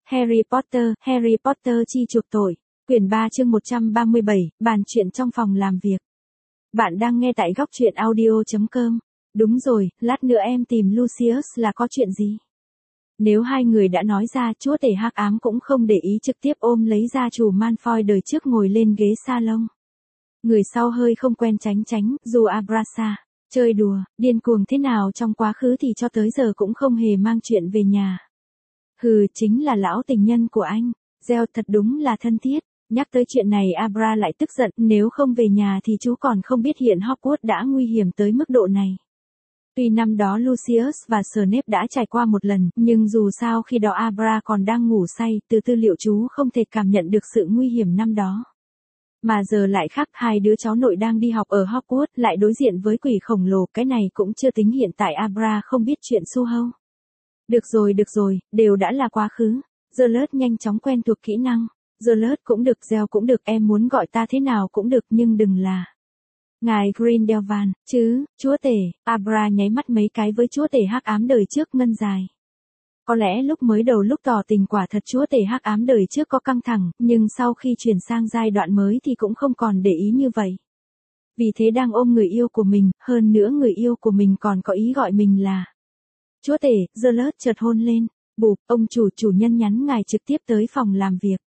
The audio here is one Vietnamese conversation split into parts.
Harry Potter chi chuộc tội. Quyển 3 chương 137, bàn chuyện trong phòng làm việc. Bạn đang nghe tại góc truyện audio.com. Đúng rồi, lát nữa em tìm Lucius là có chuyện gì? Nếu hai người đã nói ra, chúa tể hắc ám cũng không để ý, trực tiếp ôm lấy gia chủ Malfoy đời trước ngồi lên ghế salon. Người sau hơi không quen tránh, dù Abrasa chơi đùa, điên cuồng thế nào trong quá khứ thì cho tới giờ cũng không hề mang chuyện về nhà. Hừ, chính là lão tình nhân của anh. Gieo thật đúng là thân thiết. Nhắc tới chuyện này Abra lại tức giận, nếu không về nhà thì chú còn không biết hiện Hogwarts đã nguy hiểm tới mức độ này. Tuy năm đó Lucius và Snape đã trải qua một lần, nhưng dù sao khi đó Abra còn đang ngủ say, từ tư liệu chú không thể cảm nhận được sự nguy hiểm năm đó. Mà giờ lại khác, hai đứa cháu nội đang đi học ở Hogwarts lại đối diện với quỷ khổng lồ, cái này cũng chưa tính hiện tại Abra không biết chuyện su hâu. Được rồi, đều đã là quá khứ. Geralt nhanh chóng quen thuộc kỹ năng. Geralt cũng được, Gieo cũng được, em muốn gọi ta thế nào cũng được, nhưng đừng là ngài Grindelwald, chứ, chúa tể. Abra nháy mắt mấy cái với chúa tể hắc ám đời trước ngân dài. Có lẽ lúc mới đầu lúc tỏ tình quả thật chúa tể hắc ám đời trước có căng thẳng, nhưng sau khi chuyển sang giai đoạn mới thì cũng không còn để ý như vậy. Vì thế đang ôm người yêu của mình, hơn nữa người yêu của mình còn có ý gọi mình là chúa tể. Geralt chợt hôn lên. Bụp, ông chủ nhân nhắn ngài trực tiếp tới phòng làm việc.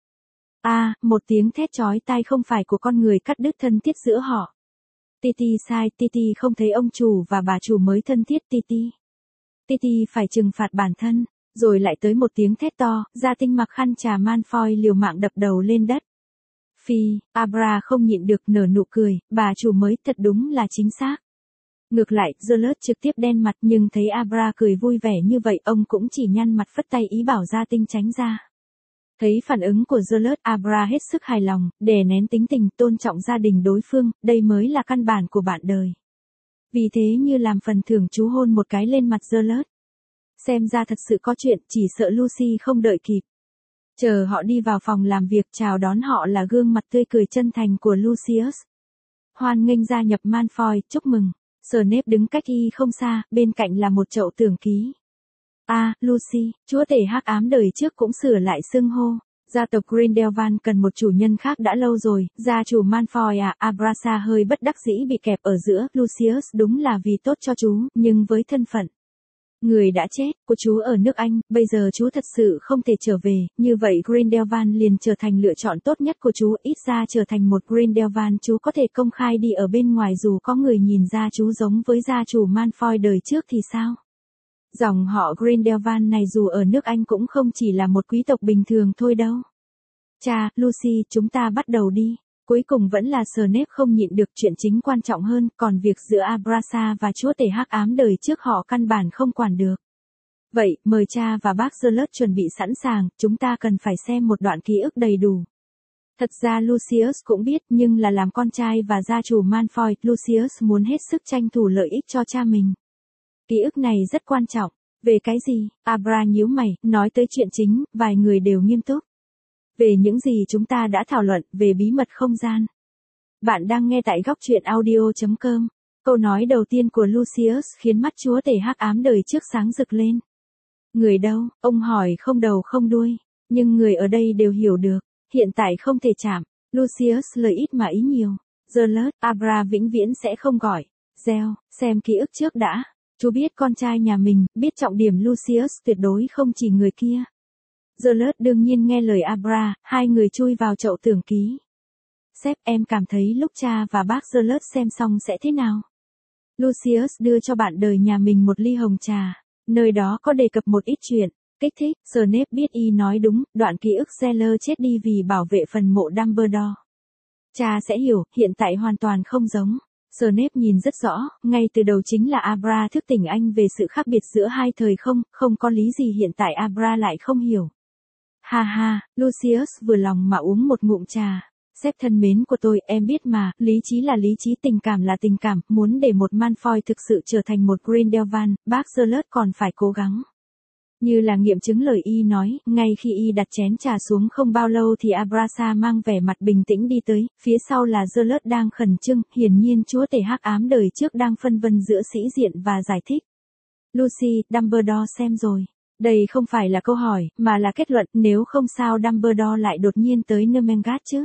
Một tiếng thét chói tai không phải của con người cắt đứt thân thiết giữa họ. Titi sai, Titi không thấy ông chủ và bà chủ mới thân thiết. Titi phải trừng phạt bản thân. Rồi lại tới một tiếng thét to, Gia Tinh mặc khăn trà Malfoy liều mạng đập đầu lên đất. Phi, Abra không nhịn được nở nụ cười, bà chủ mới thật đúng là chính xác. Ngược lại, Geralt trực tiếp đen mặt, nhưng thấy Abra cười vui vẻ như vậy, ông cũng chỉ nhăn mặt phất tay ý bảo Gia Tinh tránh ra. Thấy phản ứng của Geralt, Abra hết sức hài lòng, đè nén tính tình, tôn trọng gia đình đối phương, đây mới là căn bản của bạn đời. Vì thế như làm phần thưởng chú hôn một cái lên mặt Geralt. Xem ra thật sự có chuyện, chỉ sợ Lucy không đợi kịp. Chờ họ đi vào phòng làm việc, chào đón họ là gương mặt tươi cười chân thành của Lucius. Hoan nghênh gia nhập Malfoy, chúc mừng. Snape đứng cách y không xa, bên cạnh là một chậu tưởng ký. Lucy, chúa tể hắc ám đời trước cũng sửa lại xưng hô. Gia tộc Grindelwald cần một chủ nhân khác đã lâu rồi, gia chủ Malfoy Abrasa hơi bất đắc dĩ bị kẹp ở giữa. Lucius đúng là vì tốt cho chú, nhưng với thân phận người đã chết của chú ở nước Anh, bây giờ chú thật sự không thể trở về, như vậy Grindelwald liền trở thành lựa chọn tốt nhất của chú, ít ra trở thành một Grindelwald chú có thể công khai đi ở bên ngoài dù có người nhìn ra chú giống với gia chủ Malfoy đời trước thì sao? Dòng họ Grindelwald này dù ở nước Anh cũng không chỉ là một quý tộc bình thường thôi đâu. Cha, Lucy, chúng ta bắt đầu đi. Cuối cùng vẫn là Snape không nhịn được, chuyện chính quan trọng hơn, còn việc giữa Abrasa và chúa tể hắc ám đời trước họ căn bản không quản được. Vậy, mời cha và bác Geralt chuẩn bị sẵn sàng, chúng ta cần phải xem một đoạn ký ức đầy đủ. Thật ra Lucius cũng biết, nhưng là làm con trai và gia chủ Malfoy, Lucius muốn hết sức tranh thủ lợi ích cho cha mình. Ký ức này rất quan trọng. Về cái gì? Abra nhíu mày, nói tới chuyện chính, vài người đều nghiêm túc. Về những gì chúng ta đã thảo luận, về bí mật không gian. Bạn đang nghe tại góc truyện audio.com. Câu nói đầu tiên của Lucius khiến mắt chúa tể hắc ám đời trước sáng rực lên. Người đâu? Ông hỏi không đầu không đuôi. Nhưng người ở đây đều hiểu được. Hiện tại không thể chạm. Lucius lời ít mà ý nhiều. Geralt, Abra vĩnh viễn sẽ không gọi. Gieo, xem ký ức trước đã. Chú biết con trai nhà mình, biết trọng điểm Lucius tuyệt đối không chỉ người kia. Geralt đương nhiên nghe lời Abra, hai người chui vào chậu tưởng ký. Sếp, em cảm thấy lúc cha và bác Geralt xem xong sẽ thế nào? Lucius đưa cho bạn đời nhà mình một ly hồng trà, nơi đó có đề cập một ít chuyện, kích thích. Snape biết y nói đúng, đoạn ký ức Zeller chết đi vì bảo vệ phần mộ Dumbledore. Cha sẽ hiểu, hiện tại hoàn toàn không giống. Snape nhìn rất rõ, ngay từ đầu chính là Abra thức tỉnh anh về sự khác biệt giữa hai thời không có lý gì hiện tại Abra lại không hiểu. Ha, Lucius vừa lòng mà uống một ngụm trà. Sếp thân mến của tôi, em biết mà, lý trí là lý trí, tình cảm là tình cảm, muốn để một Malfoy thực sự trở thành một Grindelwald, bác Geralt còn phải cố gắng. Như là nghiệm chứng lời y nói, ngay khi y đặt chén trà xuống không bao lâu thì Abrasa mang vẻ mặt bình tĩnh đi tới, phía sau là Geralt đang khẩn trương, hiển nhiên chúa tể hắc ám đời trước đang phân vân giữa sĩ diện và giải thích. Lucy, Dumbledore xem rồi. Đây không phải là câu hỏi, mà là kết luận, nếu không sao Dumbledore lại đột nhiên tới Nermengat chứ.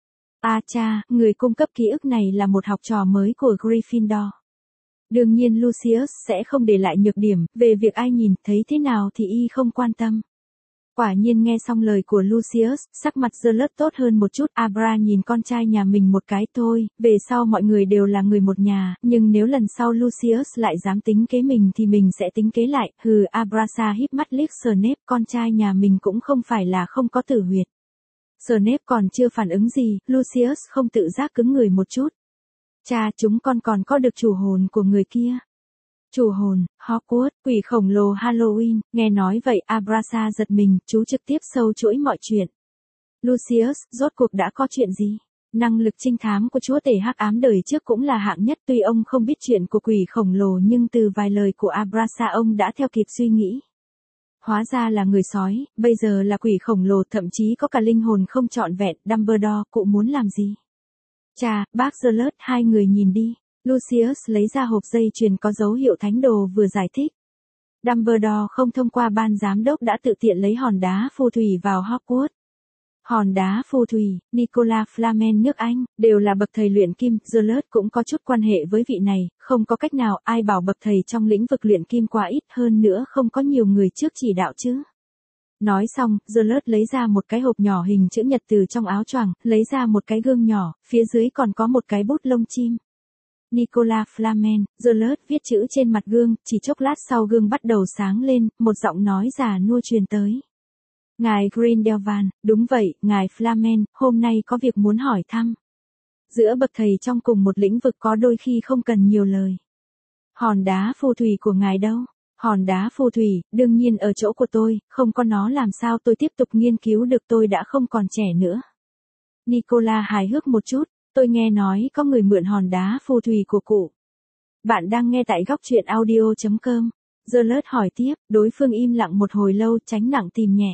À cha, người cung cấp ký ức này là một học trò mới của Gryffindor. Đương nhiên Lucius sẽ không để lại nhược điểm, về việc ai nhìn thấy thế nào thì y không quan tâm. Quả nhiên nghe xong lời của Lucius, sắc mặt Geralt tốt hơn một chút. Abra nhìn con trai nhà mình một cái thôi, về sau mọi người đều là người một nhà, nhưng nếu lần sau Lucius lại dám tính kế mình thì mình sẽ tính kế lại. Hừ, Abrasa híp mắt liếc Snape, con trai nhà mình cũng không phải là không có tử huyệt. Snape còn chưa phản ứng gì, Lucius không tự giác cứng người một chút. Cha, chúng con còn có được chủ hồn của người kia. Chủ hồn, Hogwarts, quỷ khổng lồ Halloween, nghe nói vậy Abrasa giật mình, chú trực tiếp sâu chuỗi mọi chuyện. Lucius, rốt cuộc đã có chuyện gì? Năng lực trinh thám của chúa tể hắc ám đời trước cũng là hạng nhất, tuy ông không biết chuyện của quỷ khổng lồ nhưng từ vài lời của Abrasa ông đã theo kịp suy nghĩ. Hóa ra là người sói, bây giờ là quỷ khổng lồ, thậm chí có cả linh hồn không trọn vẹn. Dumbledore, cụ muốn làm gì? Cha, bác Geralt, hai người nhìn đi. Lucius lấy ra hộp dây chuyền có dấu hiệu thánh đồ vừa giải thích. Dumbledore không thông qua ban giám đốc đã tự tiện lấy hòn đá phù thủy vào Hogwarts. Hòn đá phù thủy, Nicolas Flamel nước Anh, đều là bậc thầy luyện kim, Geralt cũng có chút quan hệ với vị này, không có cách nào, ai bảo bậc thầy trong lĩnh vực luyện kim quá ít, hơn nữa không có nhiều người trước chỉ đạo chứ. Nói xong, Geralt lấy ra một cái hộp nhỏ hình chữ nhật từ trong áo choàng, lấy ra một cái gương nhỏ, phía dưới còn có một cái bút lông chim. Nicolas Flamel, Geralt viết chữ trên mặt gương, chỉ chốc lát sau gương bắt đầu sáng lên, một giọng nói già nua truyền tới. Ngài Grindelwald, đúng vậy, ngài Flamel, hôm nay có việc muốn hỏi thăm. Giữa bậc thầy trong cùng một lĩnh vực có đôi khi không cần nhiều lời. Hòn đá phù thủy của ngài đâu? Hòn đá phù thủy, đương nhiên ở chỗ của tôi, không có nó làm sao tôi tiếp tục nghiên cứu được, tôi đã không còn trẻ nữa. Nicola hài hước một chút, tôi nghe nói có người mượn hòn đá phù thủy của cụ. Bạn đang nghe tại góc truyện audio.com. Geralt hỏi tiếp, đối phương im lặng một hồi lâu, tránh nặng tìm nhẹ.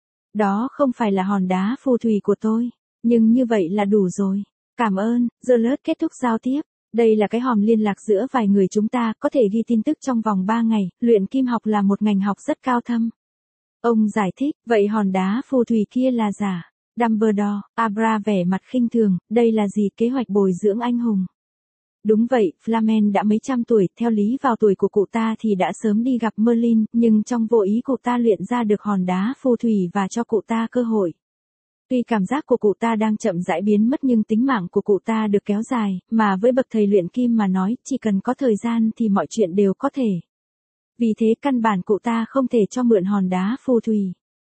Đó không phải là hòn đá phù thủy của tôi, nhưng như vậy là đủ rồi. Cảm ơn, Geralt kết thúc giao tiếp. Đây là cái hòm liên lạc giữa vài người chúng ta, có thể ghi tin tức trong vòng 3 ngày, luyện kim học là một ngành học rất cao thâm. Ông giải thích, vậy hòn đá phù thủy kia là giả. Dumbledore, Abra vẻ mặt khinh thường, đây là gì, kế hoạch bồi dưỡng anh hùng? Đúng vậy, Flamel đã mấy trăm tuổi, theo lý vào tuổi của cụ ta thì đã sớm đi gặp Merlin, nhưng trong vô ý cụ ta luyện ra được hòn đá phù thủy và cho cụ ta cơ hội. Tuy cảm giác của cụ ta đang chậm rãi biến mất nhưng tính mạng của cụ ta được kéo dài, mà với bậc thầy luyện kim mà nói, chỉ cần có thời gian thì mọi chuyện đều có thể. Vì thế căn bản cụ ta không thể cho mượn hòn đá phù thủy.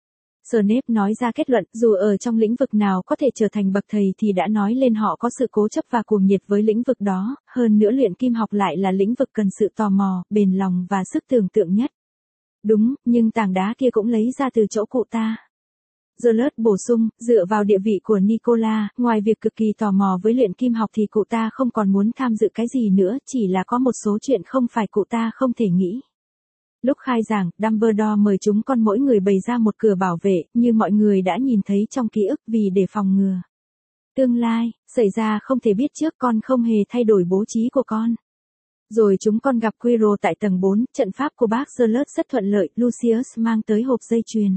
Snape nói ra kết luận, dù ở trong lĩnh vực nào có thể trở thành bậc thầy thì đã nói lên họ có sự cố chấp và cuồng nhiệt với lĩnh vực đó, hơn nữa luyện kim học lại là lĩnh vực cần sự tò mò, bền lòng và sức tưởng tượng nhất. Đúng, nhưng tảng đá kia cũng lấy ra từ chỗ cụ ta. Geralt bổ sung, dựa vào địa vị của Nicola, ngoài việc cực kỳ tò mò với luyện kim học thì cụ ta không còn muốn tham dự cái gì nữa, chỉ là có một số chuyện không phải cụ ta không thể nghĩ. Lúc khai giảng, Dumbledore mời chúng con mỗi người bày ra một cửa bảo vệ, như mọi người đã nhìn thấy trong ký ức, vì để phòng ngừa tương lai xảy ra không thể biết trước, con không hề thay đổi bố trí của con. Rồi chúng con gặp Quirrell tại tầng 4, trận pháp của bác Geralt rất thuận lợi, Lucius mang tới hộp dây chuyền.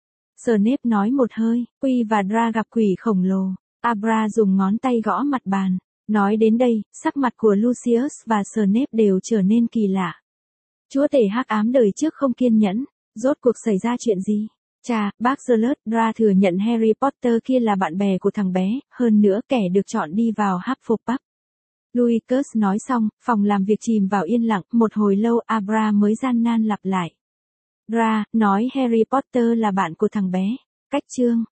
Snape nói một hơi, Quy và Dra gặp quỷ khổng lồ. Abra dùng ngón tay gõ mặt bàn. Nói đến đây, sắc mặt của Lucius và Snape đều trở nên kỳ lạ. Chúa tể hắc ám đời trước không kiên nhẫn. Rốt cuộc xảy ra chuyện gì? Chà, bác Geralt, Dra thừa nhận Harry Potter kia là bạn bè của thằng bé, hơn nữa kẻ được chọn đi vào Hufflepuff. Lucas nói xong, phòng làm việc chìm vào yên lặng, một hồi lâu Abra mới gian nan lặp lại. Dra, nói Harry Potter là bạn của thằng bé. Cách chương.